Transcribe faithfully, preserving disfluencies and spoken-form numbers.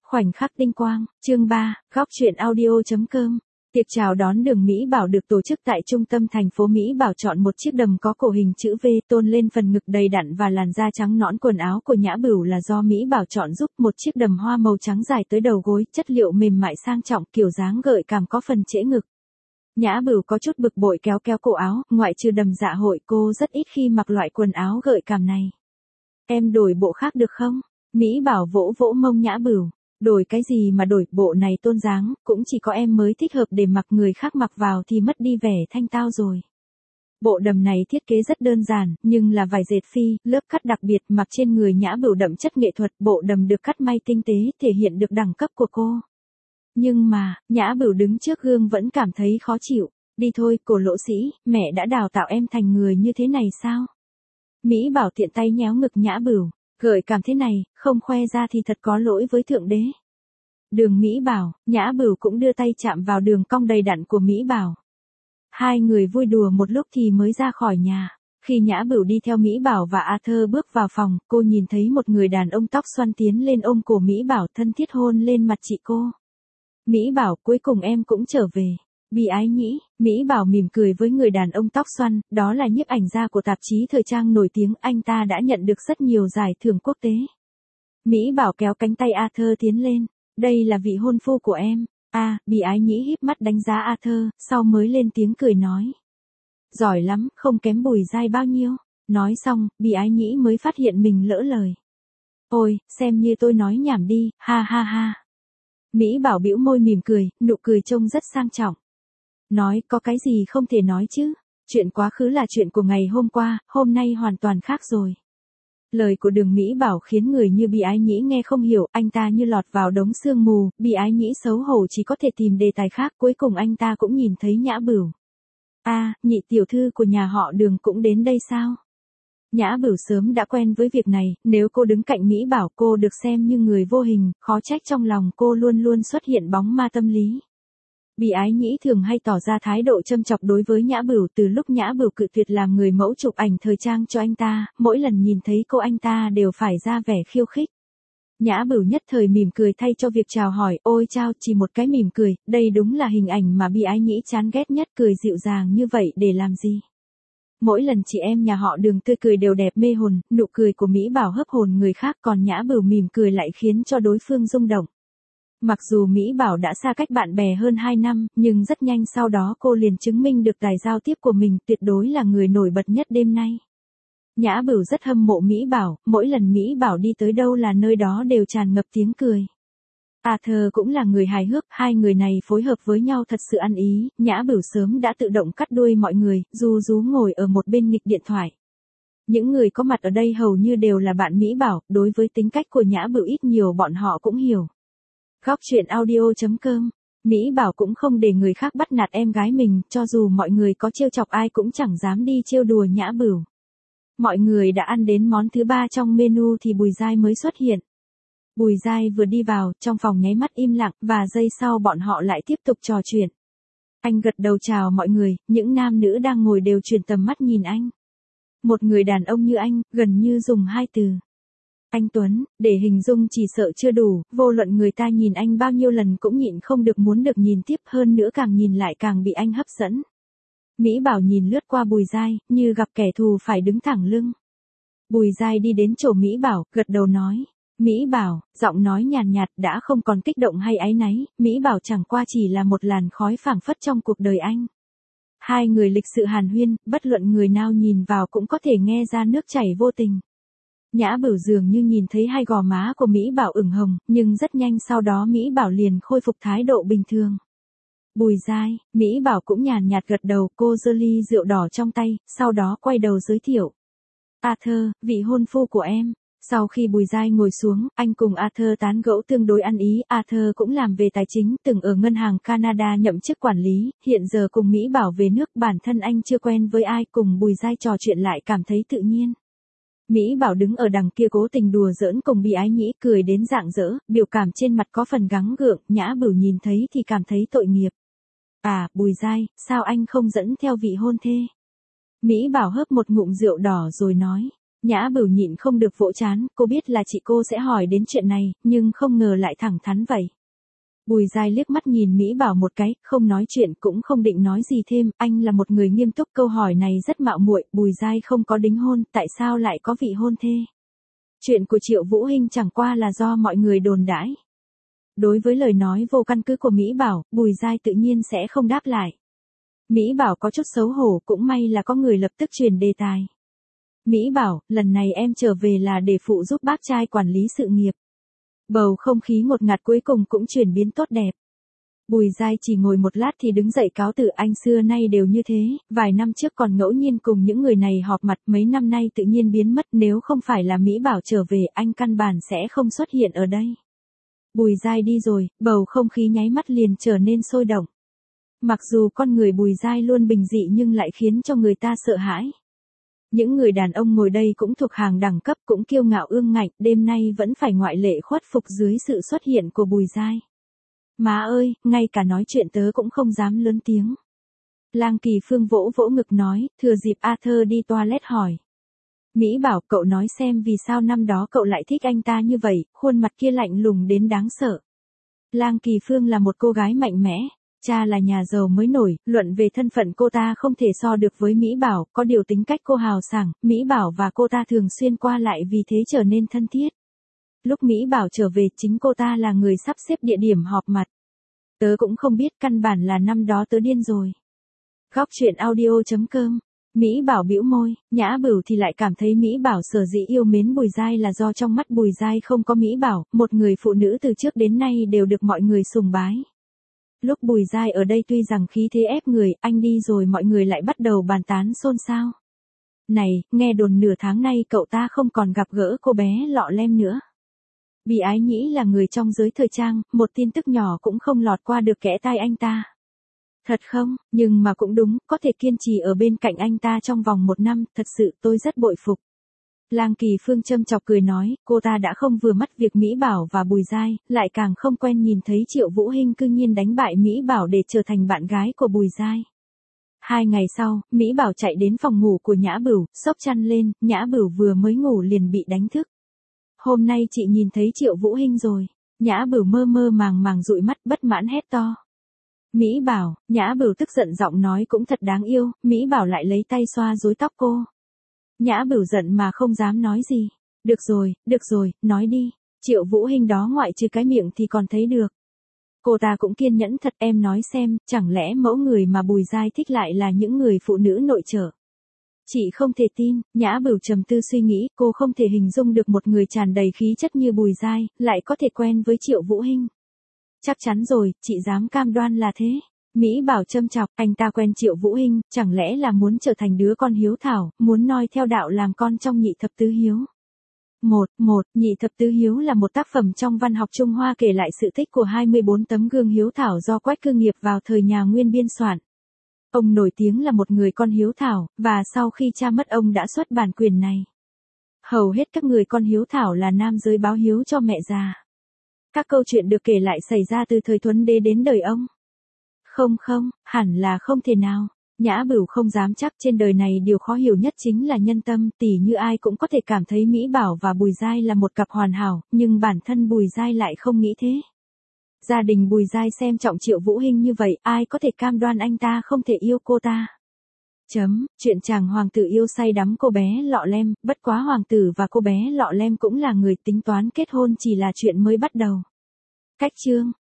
Khoảnh khắc tinh quang, chương ba, góc truyện audio.com. Tiệc chào đón Đường Mỹ Bảo được tổ chức tại trung tâm thành phố. Mỹ Bảo chọn một chiếc đầm có cổ hình chữ V tôn lên phần ngực đầy đặn và làn da trắng nõn. Quần áo của Nhã Bửu là do Mỹ Bảo chọn giúp, một chiếc đầm hoa màu trắng dài tới đầu gối, chất liệu mềm mại sang trọng, kiểu dáng gợi cảm có phần trễ ngực. Nhã Bửu có chút bực bội kéo kéo cổ áo, ngoại trừ đầm dạ hội cô rất ít khi mặc loại quần áo gợi cảm này. Em đổi bộ khác được không? Mỹ Bảo vỗ vỗ mông Nhã Bửu. Đổi cái gì mà đổi, bộ này tôn dáng, cũng chỉ có em mới thích hợp để mặc, người khác mặc vào thì mất đi vẻ thanh tao rồi. Bộ đầm này thiết kế rất đơn giản, nhưng là vải dệt phi, lớp cắt đặc biệt, mặc trên người Nhã Bửu đậm chất nghệ thuật. Bộ đầm được cắt may tinh tế, thể hiện được đẳng cấp của cô. Nhưng mà, Nhã Bửu đứng trước gương vẫn cảm thấy khó chịu. Đi thôi, Cổ Lỗ Sĩ, mẹ đã đào tạo em thành người như thế này sao? Mỹ Bảo tiện tay nhéo ngực Nhã Bửu. Gợi cảm thế này, không khoe ra thì thật có lỗi với Thượng Đế. Đường Mỹ Bảo, Nhã Bửu cũng đưa tay chạm vào đường cong đầy đặn của Mỹ Bảo. Hai người vui đùa một lúc thì mới ra khỏi nhà. Khi Nhã Bửu đi theo Mỹ Bảo và Arthur bước vào phòng, cô nhìn thấy một người đàn ông tóc xoăn tiến lên ôm cổ Mỹ Bảo, thân thiết hôn lên mặt chị cô. Mỹ Bảo, cuối cùng em cũng trở về. Bi ái nhĩ, Mỹ Bảo mỉm cười với người đàn ông tóc xoăn, đó là nhiếp ảnh gia của tạp chí thời trang nổi tiếng, anh ta đã nhận được rất nhiều giải thưởng quốc tế. Mỹ Bảo kéo cánh tay Arthur tiến lên, đây là vị hôn phu của em. A, à, Bi ái nhĩ híp mắt đánh giá Arthur, sau mới lên tiếng cười nói. Giỏi lắm, không kém Bùi Giai bao nhiêu. Nói xong, Bi ái nhĩ mới phát hiện mình lỡ lời. Ôi, xem như tôi nói nhảm đi, ha ha ha. Mỹ Bảo bĩu môi mỉm cười, nụ cười trông rất sang trọng. Nói, có cái gì không thể nói chứ? Chuyện quá khứ là chuyện của ngày hôm qua, hôm nay hoàn toàn khác rồi. Lời của Đường Mỹ Bảo khiến người như Bi ái nhĩ nghe không hiểu, anh ta như lọt vào đống sương mù. Bi ái nhĩ xấu hổ chỉ có thể tìm đề tài khác, cuối cùng anh ta cũng nhìn thấy Nhã Bửu. A, à, nhị tiểu thư của nhà họ Đường cũng đến đây sao? Nhã Bửu sớm đã quen với việc này, nếu cô đứng cạnh Mỹ Bảo cô được xem như người vô hình, khó trách trong lòng cô luôn luôn xuất hiện bóng ma tâm lý. Bi ái nhĩ thường hay tỏ ra thái độ châm chọc đối với Nhã Bửu, từ lúc Nhã Bửu cự tuyệt làm người mẫu chụp ảnh thời trang cho anh ta, mỗi lần nhìn thấy cô anh ta đều phải ra vẻ khiêu khích. Nhã Bửu nhất thời mỉm cười thay cho việc chào hỏi, ôi chao, chỉ một cái mỉm cười, đây đúng là hình ảnh mà Bi ái nhĩ chán ghét nhất, cười dịu dàng như vậy để làm gì? Mỗi lần chị em nhà họ Đường tươi cười đều đẹp mê hồn, nụ cười của Mỹ Bảo hấp hồn người khác, còn Nhã Bửu mỉm cười lại khiến cho đối phương rung động. Mặc dù Mỹ Bảo đã xa cách bạn bè hơn hai năm, nhưng rất nhanh sau đó cô liền chứng minh được tài giao tiếp của mình, tuyệt đối là người nổi bật nhất đêm nay. Nhã Bửu rất hâm mộ Mỹ Bảo, mỗi lần Mỹ Bảo đi tới đâu là nơi đó đều tràn ngập tiếng cười. Arthur cũng là người hài hước, hai người này phối hợp với nhau thật sự ăn ý. Nhã Bửu sớm đã tự động cắt đuôi mọi người, Du Du ngồi ở một bên nghịch điện thoại. Những người có mặt ở đây hầu như đều là bạn Mỹ Bảo, đối với tính cách của Nhã Bửu ít nhiều bọn họ cũng hiểu. Góc truyện audio.com. Mỹ Bảo cũng không để người khác bắt nạt em gái mình, cho dù mọi người có trêu chọc ai cũng chẳng dám đi trêu đùa Nhã Bửu. Mọi người đã ăn đến món thứ ba trong menu thì Bùi Giai mới xuất hiện. Bùi Giai vừa đi vào, trong phòng nháy mắt im lặng, và giây sau bọn họ lại tiếp tục trò chuyện. Anh gật đầu chào mọi người, những nam nữ đang ngồi đều chuyển tầm mắt nhìn anh. Một người đàn ông như anh, gần như dùng hai từ. Anh Tuấn, để hình dung chỉ sợ chưa đủ, vô luận người ta nhìn anh bao nhiêu lần cũng nhịn không được muốn được nhìn tiếp, hơn nữa càng nhìn lại càng bị anh hấp dẫn. Mỹ Bảo nhìn lướt qua Bùi Giai, như gặp kẻ thù phải đứng thẳng lưng. Bùi Giai đi đến chỗ Mỹ Bảo, gật đầu nói. Mỹ Bảo, giọng nói nhàn nhạt, đã không còn kích động hay áy náy, Mỹ Bảo chẳng qua chỉ là một làn khói phảng phất trong cuộc đời anh. Hai người lịch sự hàn huyên, bất luận người nào nhìn vào cũng có thể nghe ra nước chảy vô tình. Nhã Bửu dường như nhìn thấy hai gò má của Mỹ Bảo ửng hồng, nhưng rất nhanh sau đó Mỹ Bảo liền khôi phục thái độ bình thường. Bùi Giai, Mỹ Bảo cũng nhàn nhạt gật đầu, cô giơ ly rượu đỏ trong tay, sau đó quay đầu giới thiệu. Arthur, vị hôn phu của em. Sau khi Bùi Giai ngồi xuống, anh cùng Arthur tán gẫu tương đối ăn ý, Arthur cũng làm về tài chính, từng ở ngân hàng Canada nhậm chức quản lý, hiện giờ cùng Mỹ Bảo về nước, bản thân anh chưa quen với ai, cùng Bùi Giai trò chuyện lại cảm thấy tự nhiên. Mỹ Bảo đứng ở đằng kia cố tình đùa giỡn cùng Bi ái nhĩ, cười đến rạng rỡ, biểu cảm trên mặt có phần gắng gượng, Nhã Bửu nhìn thấy thì cảm thấy tội nghiệp. À, Bùi Giai, sao anh không dẫn theo vị hôn thê? Mỹ Bảo hớp một ngụm rượu đỏ rồi nói. Nhã Bửu nhịn không được vỗ trán, cô biết là chị cô sẽ hỏi đến chuyện này, nhưng không ngờ lại thẳng thắn vậy. Bùi Giai liếc mắt nhìn Mỹ Bảo một cái, không nói chuyện cũng không định nói gì thêm, anh là một người nghiêm túc, câu hỏi này rất mạo muội, Bùi Giai không có đính hôn, tại sao lại có vị hôn thê? Chuyện của Triệu Vũ Hinh chẳng qua là do mọi người đồn đãi. Đối với lời nói vô căn cứ của Mỹ Bảo, Bùi Giai tự nhiên sẽ không đáp lại. Mỹ Bảo có chút xấu hổ, cũng may là có người lập tức truyền đề tài. Mỹ Bảo, lần này em trở về là để phụ giúp bác trai quản lý sự nghiệp. Bầu không khí ngột ngạt cuối cùng cũng chuyển biến tốt đẹp. Bùi Giai chỉ ngồi một lát thì đứng dậy cáo từ, anh xưa nay đều như thế, vài năm trước còn ngẫu nhiên cùng những người này họp mặt, mấy năm nay tự nhiên biến mất, nếu không phải là Mỹ Bảo trở về anh căn bản sẽ không xuất hiện ở đây. Bùi Giai đi rồi, bầu không khí nháy mắt liền trở nên sôi động. Mặc dù con người Bùi Giai luôn bình dị nhưng lại khiến cho người ta sợ hãi. Những người đàn ông ngồi đây cũng thuộc hàng đẳng cấp, cũng kiêu ngạo ương ngạnh, đêm nay vẫn phải ngoại lệ khuất phục dưới sự xuất hiện của Bùi Giai. Má ơi, ngay cả nói chuyện tớ cũng không dám lớn tiếng. Lang Kỳ Phương vỗ vỗ ngực nói, thừa dịp Arthur đi toilet hỏi. Mỹ Bảo, cậu nói xem vì sao năm đó cậu lại thích anh ta như vậy, khuôn mặt kia lạnh lùng đến đáng sợ. Lang Kỳ Phương là một cô gái mạnh mẽ. Cha là nhà giàu mới nổi, luận về thân phận cô ta không thể so được với Mỹ Bảo, có điều tính cách cô hào sảng, Mỹ Bảo và cô ta thường xuyên qua lại vì thế trở nên thân thiết. Lúc Mỹ Bảo trở về chính cô ta là người sắp xếp địa điểm họp mặt. Tớ cũng không biết, căn bản là năm đó tớ điên rồi. Góc truyện audio chấm com. Mỹ Bảo bĩu môi, Nhã Bửu thì lại cảm thấy Mỹ Bảo sở dĩ yêu mến Bùi Giai là do trong mắt Bùi Giai không có Mỹ Bảo, một người phụ nữ từ trước đến nay đều được mọi người sùng bái. Lúc Bùi Giai ở đây tuy rằng khí thế ép người, anh đi rồi mọi người lại bắt đầu bàn tán xôn xao. Này, nghe đồn nửa tháng nay cậu ta không còn gặp gỡ cô bé Lọ Lem nữa. Bì Ái Nhĩ là người trong giới thời trang, một tin tức nhỏ cũng không lọt qua được kẽ tai anh ta. Thật không, nhưng mà cũng đúng, có thể kiên trì ở bên cạnh anh ta trong vòng một năm, thật sự tôi rất bội phục. Lang Kỳ Phương châm chọc cười nói, cô ta đã không vừa mắt việc Mỹ Bảo và Bùi Giai, lại càng không quen nhìn thấy Triệu Vũ Hinh cư nhiên đánh bại Mỹ Bảo để trở thành bạn gái của Bùi Giai. Hai ngày sau, Mỹ Bảo chạy đến phòng ngủ của Nhã Bửu, xốc chăn lên, Nhã Bửu vừa mới ngủ liền bị đánh thức. Hôm nay chị nhìn thấy Triệu Vũ Hinh rồi. Nhã Bửu mơ mơ màng màng dụi mắt, bất mãn hét to. Mỹ Bảo, Nhã Bửu tức giận giọng nói cũng thật đáng yêu, Mỹ Bảo lại lấy tay xoa rối tóc cô. Nhã Bửu giận mà không dám nói gì. Được rồi, được rồi, nói đi. Triệu Vũ Hinh đó ngoại trừ cái miệng thì còn thấy được. Cô ta cũng kiên nhẫn thật, em nói xem, chẳng lẽ mẫu người mà Bùi Giai thích lại là những người phụ nữ nội trợ? Chị không thể tin. Nhã Bửu trầm tư suy nghĩ, cô không thể hình dung được một người tràn đầy khí chất như Bùi Giai, lại có thể quen với Triệu Vũ Hinh. Chắc chắn rồi, chị dám cam đoan là thế. Mỹ Bảo châm chọc, anh ta quen Triệu Vũ Hinh, chẳng lẽ là muốn trở thành đứa con hiếu thảo, muốn noi theo đạo làm con trong nhị thập tứ hiếu. Một, một, nhị thập tứ hiếu là một tác phẩm trong văn học Trung Hoa kể lại sự tích của hai mươi bốn tấm gương hiếu thảo do Quách Cư Nghiệp vào thời nhà Nguyên biên soạn. Ông nổi tiếng là một người con hiếu thảo, và sau khi cha mất ông đã xuất bản quyền này. Hầu hết các người con hiếu thảo là nam giới báo hiếu cho mẹ già. Các câu chuyện được kể lại xảy ra từ thời Thuấn Đế đến đời ông. Không không, hẳn là không thể nào. Nhã Bửu không dám chắc, trên đời này điều khó hiểu nhất chính là nhân tâm, tỉ như ai cũng có thể cảm thấy Mỹ Bảo và Bùi Giai là một cặp hoàn hảo, nhưng bản thân Bùi Giai lại không nghĩ thế. Gia đình Bùi Giai xem trọng Triệu Vũ Hinh như vậy, ai có thể cam đoan anh ta không thể yêu cô ta. Chấm, chuyện chàng hoàng tử yêu say đắm cô bé Lọ Lem, bất quá hoàng tử và cô bé Lọ Lem cũng là người tính toán kết hôn chỉ là chuyện mới bắt đầu. Cách chương